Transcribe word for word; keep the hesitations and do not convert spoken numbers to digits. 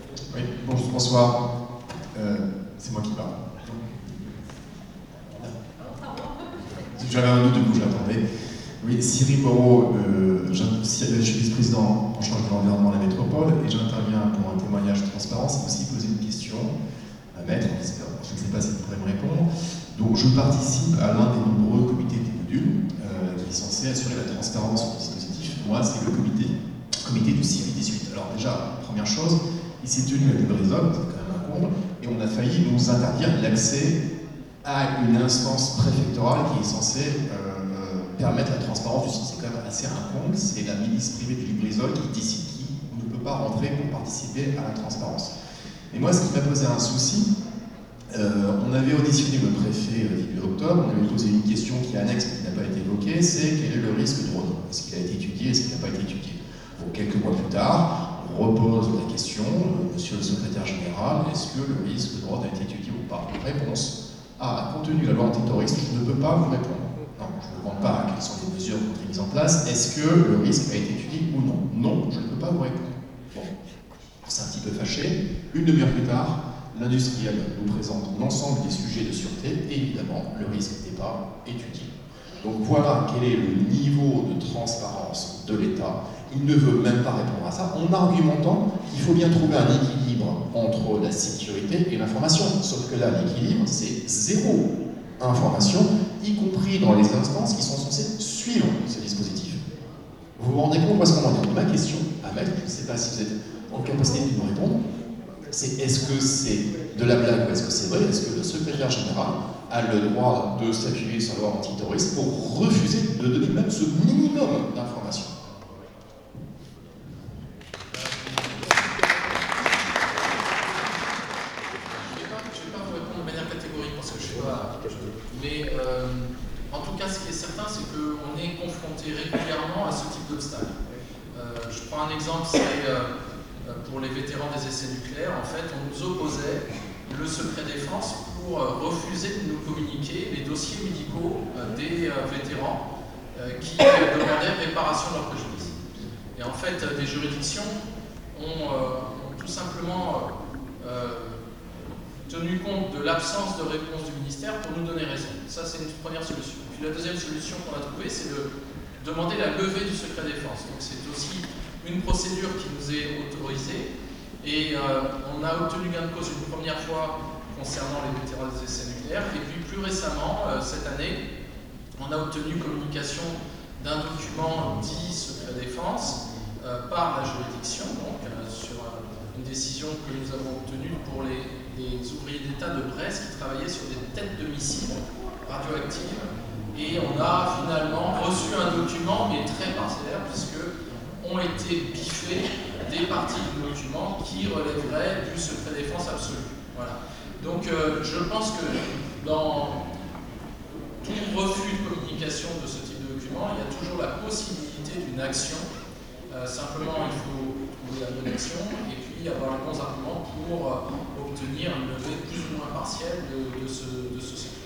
Oui, bonjour, bonsoir. Euh, c'est moi qui parle. J'avais un doute, du coup j'attendais. Oui, Cyril Moreau, euh, je suis vice-président en charge de l'environnement de la métropole et j'interviens pour un témoignage de transparence et aussi poser une question à mettre, je ne sais pas si vous pourrez me répondre. Donc je participe à l'un des nombreux comités des modules euh, qui est censé assurer la transparence du dispositif. Moi, c'est le comité, comité du C I V dix-huit. Alors déjà, première chose, il s'est tenu à Lubrizol, c'est quand même un comble, et on a failli nous interdire l'accès à une instance préfectorale qui est censée euh, permettre la transparence du site. C'est quand même assez incombe, c'est la milice privée du Lubrizol qui décide qui ne peut pas rentrer pour participer à la transparence. Et moi, ce qui m'a posé un souci, euh, on avait auditionné le préfet euh, début octobre, on lui a posé une question qui est annexe, qui n'a pas été évoquée, c'est quel est le risque de drone? Est-ce qu'il a été étudié, est-ce qu'il n'a pas été étudié? Bon, quelques mois plus tard, on repose la question, euh, monsieur le secrétaire général, est-ce que le risque de drone a été étudié ou pas? Réponse: ah, compte tenu de la loi antiterroriste, je ne peux pas vous répondre. Non, je ne demande pas quelles sont les mesures qui ont été mises en place. Est-ce que le risque a été étudié ou non? Non, je ne peux pas vous répondre. Bon, c'est un petit peu fâché. Une demi-heure plus tard, l'industriel nous présente l'ensemble des sujets de sûreté et évidemment, le risque n'était pas étudié. Donc voilà quel est le niveau de transparence de l'État. Il ne veut même pas répondre à ça en argumentant qu'il faut bien trouver un équilibre entre la sécurité et l'information. Sauf que là, l'équilibre, c'est zéro information, y compris dans les instances qui sont censées suivre ce dispositif. Vous vous rendez compte où est-ce qu'on en est? Ma question à mettre, je ne sais pas si vous êtes en capacité de me répondre, c'est est-ce que c'est de la blague ou est-ce que c'est vrai? Est-ce que le secrétaire général a le droit de s'appuyer sur la loi antiterroriste pour refuser de donner même ce minimum d'informations? Mais euh, en tout cas, ce qui est certain, c'est qu'on est confronté régulièrement à ce type d'obstacle. Euh, je prends un exemple, c'est euh, pour les vétérans des essais nucléaires. En fait, on nous opposait le secret défense pour euh, refuser de nous communiquer les dossiers médicaux euh, des euh, vétérans euh, qui euh, demandaient réparation de leur préjudice. Et en fait, des juridictions ont, euh, ont tout simplement euh, tenu compte de l'absence de réponse du ministère pour nous donner raison. Ça, c'est une première solution. Puis la deuxième solution qu'on a trouvée, c'est de demander la levée du secret défense. Donc c'est aussi une procédure qui nous est autorisée. Et euh, on a obtenu gain de cause une première fois concernant les vétérans des essais nucléaires. Et puis plus récemment, euh, cette année, on a obtenu communication d'un document dit secret défense euh, par la juridiction, donc euh, sur euh, une décision que nous avons obtenue pour les des ouvriers d'État de Brest qui travaillaient sur des têtes de missiles radioactives. Et on a finalement reçu un document, mais très parcellaire, puisque ont été biffées des parties du document qui relèveraient du secret défense absolu. Voilà. Donc euh, je pense que dans tout refus de communication de ce type de document, il y a toujours la possibilité d'une action. Euh, simplement, il faut trouver la bonne action et puis avoir les bons arguments pour euh, obtenir une levée plus ou moins partielle de, de ce, de ce secret.